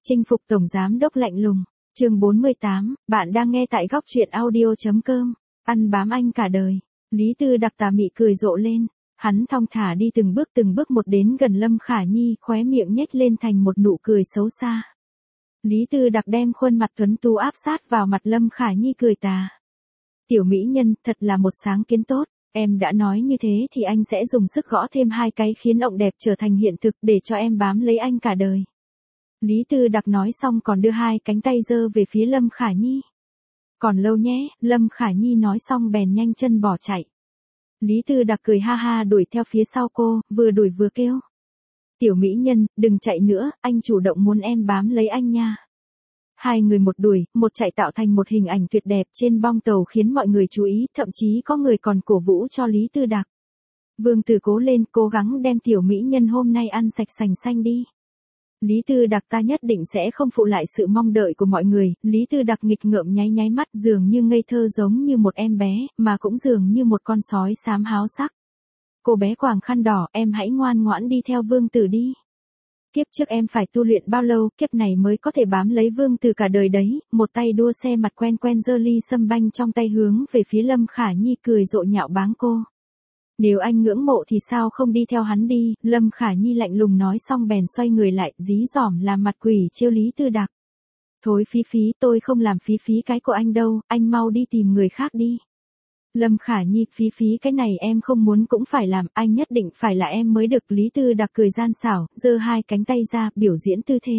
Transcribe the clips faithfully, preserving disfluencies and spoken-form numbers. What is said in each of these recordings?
Chinh phục tổng giám đốc lạnh lùng. Chương bốn mươi tám, bạn đang nghe tại góc truyện audio.com. Ăn bám anh cả đời. Lý Tư Đặc tà mị cười rộ lên. Hắn thong thả đi từng bước từng bước một đến gần Lâm Khả Nhi, khóe miệng nhếch lên thành một nụ cười xấu xa. Lý Tư Đặc đem khuôn mặt tuấn tú áp sát vào mặt Lâm Khả Nhi cười tà. Tiểu mỹ nhân, thật là một sáng kiến tốt. Em đã nói như thế thì anh sẽ dùng sức gõ thêm hai cái khiến ộng đẹp trở thành hiện thực để cho em bám lấy anh cả đời. Lý Tư Đặc nói xong còn đưa hai cánh tay giơ về phía Lâm Khả Nhi. Còn lâu nhé, Lâm Khả Nhi nói xong bèn nhanh chân bỏ chạy. Lý Tư Đặc cười ha ha đuổi theo phía sau cô, vừa đuổi vừa kêu. Tiểu mỹ nhân, đừng chạy nữa, anh chủ động muốn em bám lấy anh nha. Hai người một đuổi, một chạy tạo thành một hình ảnh tuyệt đẹp trên bong tàu khiến mọi người chú ý, thậm chí có người còn cổ vũ cho Lý Tư Đặc. Vương Tử cố lên, cố gắng đem tiểu mỹ nhân hôm nay ăn sạch sành xanh đi. Lý Tư Đặc ta nhất định sẽ không phụ lại sự mong đợi của mọi người. Lý Tư Đặc nghịch ngợm nháy nháy mắt, dường như ngây thơ giống như một em bé, mà cũng dường như một con sói xám háo sắc. Cô bé quàng khăn đỏ, em hãy ngoan ngoãn đi theo Vương Tử đi. Kiếp trước em phải tu luyện bao lâu, kiếp này mới có thể bám lấy Vương Tử cả đời đấy. Một tay đua xe mặt quen quen giơ ly sâm banh trong tay hướng về phía Lâm Khả Nhi cười rộ nhạo báng cô. Nếu anh ngưỡng mộ thì sao không đi theo hắn đi, Lâm Khả Nhi lạnh lùng nói xong bèn xoay người lại, dí dỏm làm mặt quỷ trêu Lý Tư Đặc. Thối phí phí, tôi không làm phí phí cái của anh đâu, anh mau đi tìm người khác đi. Lâm Khả Nhi, phí phí cái này em không muốn cũng phải làm, anh nhất định phải là em mới được. Lý Tư Đặc cười gian xảo, giơ hai cánh tay ra, biểu diễn tư thế.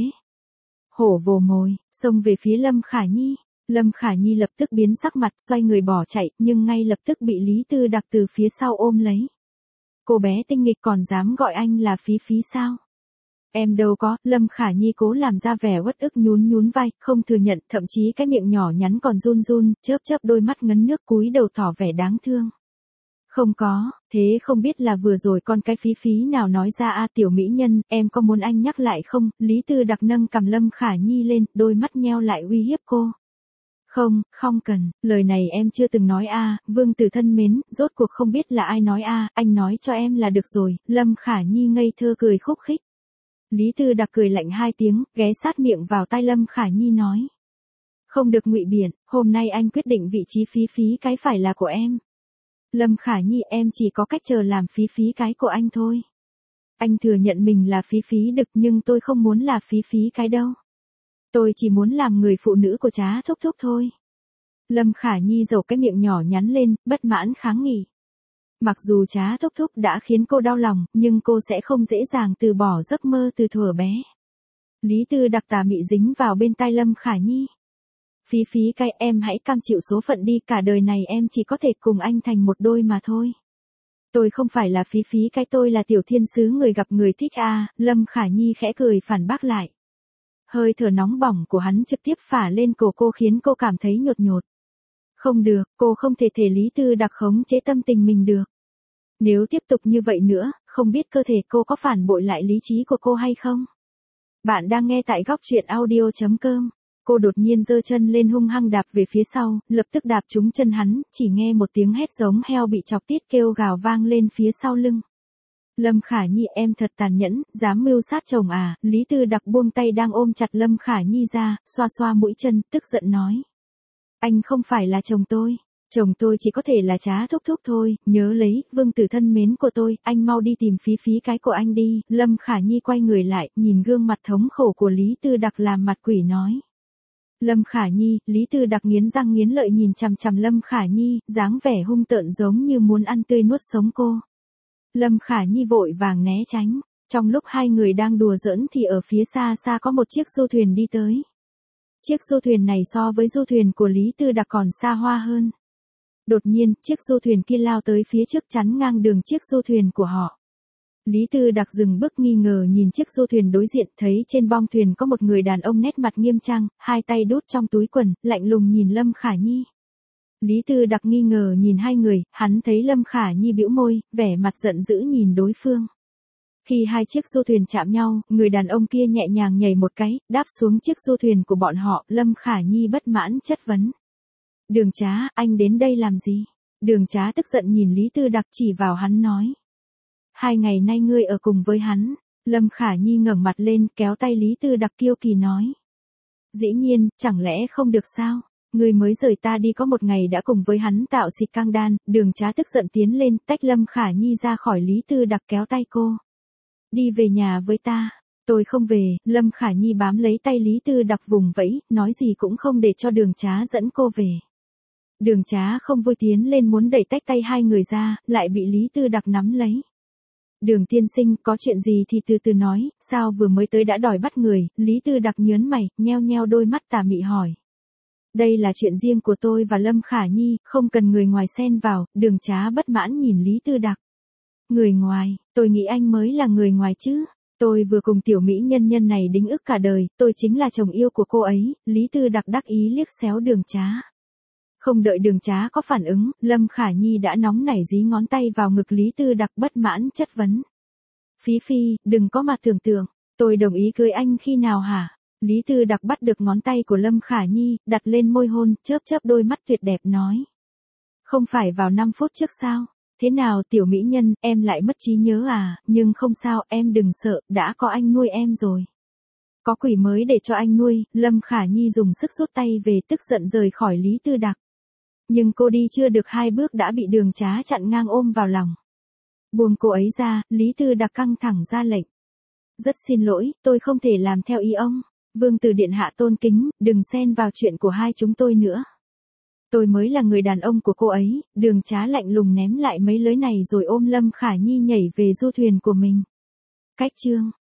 Hổ vồ mồi, xông về phía Lâm Khả Nhi. Lâm Khả Nhi lập tức biến sắc mặt, xoay người bỏ chạy, nhưng ngay lập tức bị Lý Tư Đặc từ phía sau ôm lấy. Cô bé tinh nghịch còn dám gọi anh là phí phí sao? Em đâu có, Lâm Khả Nhi cố làm ra vẻ uất ức nhún nhún vai, không thừa nhận, thậm chí cái miệng nhỏ nhắn còn run run, chớp chớp đôi mắt ngấn nước cúi đầu tỏ vẻ đáng thương. Không có, thế không biết là vừa rồi con cái phí phí nào nói ra a tiểu mỹ nhân, em có muốn anh nhắc lại không? Lý Tư Đặc nâng cằm Lâm Khả Nhi lên, đôi mắt nheo lại uy hiếp cô. Không, không cần, lời này em chưa từng nói a, Vương Tử thân mến, rốt cuộc không biết là ai nói a, anh nói cho em là được rồi. Lâm Khả Nhi ngây thơ cười khúc khích. Lý Tư Đặc cười lạnh hai tiếng, ghé sát miệng vào tai Lâm Khả Nhi nói. Không được ngụy biện, hôm nay anh quyết định vị trí phí phí cái phải là của em. Lâm Khả Nhi, em chỉ có cách chờ làm phí phí cái của anh thôi. Anh thừa nhận mình là phí phí đực nhưng tôi không muốn là phí phí cái đâu. Tôi chỉ muốn làm người phụ nữ của Trá Thúc Thúc thôi. Lâm Khả Nhi dầu cái miệng nhỏ nhắn lên, bất mãn kháng nghị. Mặc dù Trá Thúc Thúc đã khiến cô đau lòng, nhưng cô sẽ không dễ dàng từ bỏ giấc mơ từ thuở bé. Lý Tư Đặc tà mị dính vào bên tai Lâm Khả Nhi. Phí phí cái, em hãy cam chịu số phận đi, cả đời này em chỉ có thể cùng anh thành một đôi mà thôi. Tôi không phải là phí phí cái, tôi là tiểu thiên sứ người gặp người thích a. Lâm Khả Nhi khẽ cười phản bác lại. Hơi thở nóng bỏng của hắn trực tiếp phả lên cổ cô khiến cô cảm thấy nhột nhột. Không được, cô không thể thể Lý Tư Đặc khống chế tâm tình mình được. Nếu tiếp tục như vậy nữa, không biết cơ thể cô có phản bội lại lý trí của cô hay không? Bạn đang nghe tại góc truyện audio.com. Cô đột nhiên giơ chân lên hung hăng đạp về phía sau, lập tức đạp trúng chân hắn, chỉ nghe một tiếng hét giống heo bị chọc tiết kêu gào vang lên phía sau lưng. Lâm Khả Nhi, em thật tàn nhẫn, dám mưu sát chồng à? Lý Tư Đặc buông tay đang ôm chặt Lâm Khả Nhi ra, xoa xoa mũi chân, tức giận nói. Anh không phải là chồng tôi, chồng tôi chỉ có thể là Trá Thúc Thúc thôi, nhớ lấy, Vương Tử thân mến của tôi, anh mau đi tìm phí phí cái của anh đi. Lâm Khả Nhi quay người lại, nhìn gương mặt thống khổ của Lý Tư Đặc làm mặt quỷ nói. Lâm Khả Nhi, Lý Tư Đặc nghiến răng nghiến lợi nhìn chằm chằm Lâm Khả Nhi, dáng vẻ hung tợn giống như muốn ăn tươi nuốt sống cô. Lâm Khả Nhi vội vàng né tránh. Trong lúc hai người đang đùa giỡn thì ở phía xa xa có một chiếc du thuyền đi tới. Chiếc du thuyền này so với du thuyền của Lý Tư Đặc còn xa hoa hơn. Đột nhiên, chiếc du thuyền kia lao tới phía trước chắn ngang đường chiếc du thuyền của họ. Lý Tư Đặc dừng bước nghi ngờ nhìn chiếc du thuyền đối diện, thấy trên bong thuyền có một người đàn ông nét mặt nghiêm trang, hai tay đút trong túi quần, lạnh lùng nhìn Lâm Khả Nhi. Lý Tư Đặc nghi ngờ nhìn hai người, hắn thấy Lâm Khả Nhi bĩu môi, vẻ mặt giận dữ nhìn đối phương. Khi hai chiếc du thuyền chạm nhau, người đàn ông kia nhẹ nhàng nhảy một cái, đáp xuống chiếc du thuyền của bọn họ. Lâm Khả Nhi bất mãn chất vấn. Đường Trá, anh đến đây làm gì? Đường Trá tức giận nhìn Lý Tư Đặc chỉ vào hắn nói. Hai ngày nay ngươi ở cùng với hắn. Lâm Khả Nhi ngẩng mặt lên, kéo tay Lý Tư Đặc kiêu kỳ nói. Dĩ nhiên, chẳng lẽ không được sao? Người mới rời ta đi có một ngày đã cùng với hắn tạo xịt căng đan, Đường Trá tức giận tiến lên, tách Lâm Khả Nhi ra khỏi Lý Tư Đặc kéo tay cô. Đi về nhà với ta. Tôi không về, Lâm Khả Nhi bám lấy tay Lý Tư Đặc vùng vẫy, nói gì cũng không để cho Đường Trá dẫn cô về. Đường Trá không vui tiến lên muốn đẩy tách tay hai người ra, lại bị Lý Tư Đặc nắm lấy. Đường tiên sinh, có chuyện gì thì từ từ nói, sao vừa mới tới đã đòi bắt người? Lý Tư Đặc nhớn mày, nheo nheo đôi mắt tà mị hỏi. Đây là chuyện riêng của tôi và Lâm Khả Nhi, không cần người ngoài xen vào. Đường Trá bất mãn nhìn Lý Tư Đặc. Người ngoài, tôi nghĩ anh mới là người ngoài chứ. Tôi vừa cùng tiểu mỹ nhân nhân này đính ước cả đời, tôi chính là chồng yêu của cô ấy. Lý Tư Đặc đắc ý liếc xéo Đường Trá. Không đợi Đường Trá có phản ứng, Lâm Khả Nhi đã nóng nảy dí ngón tay vào ngực Lý Tư Đặc bất mãn chất vấn. Phí phi, đừng có mà tưởng tượng, tôi đồng ý cưới anh khi nào hả? Lý Tư Đặc bắt được ngón tay của Lâm Khả Nhi, đặt lên môi hôn, chớp chớp đôi mắt tuyệt đẹp nói. Không phải vào năm phút trước sao? Thế nào tiểu mỹ nhân, em lại mất trí nhớ à? Nhưng không sao, em đừng sợ, đã có anh nuôi em rồi. Có quỷ mới để cho anh nuôi. Lâm Khả Nhi dùng sức rút tay về, tức giận rời khỏi Lý Tư Đặc. Nhưng cô đi chưa được hai bước đã bị Đường Trá chặn ngang ôm vào lòng. Buông cô ấy ra, Lý Tư Đặc căng thẳng ra lệnh. Rất xin lỗi, tôi không thể làm theo ý ông. Vương tử điện hạ tôn kính, đừng xen vào chuyện của hai chúng tôi nữa. Tôi mới là người đàn ông của cô ấy. Đường Trá lạnh lùng ném lại mấy lưới này rồi ôm Lâm Khả Nhi nhảy về du thuyền của mình. Cách chương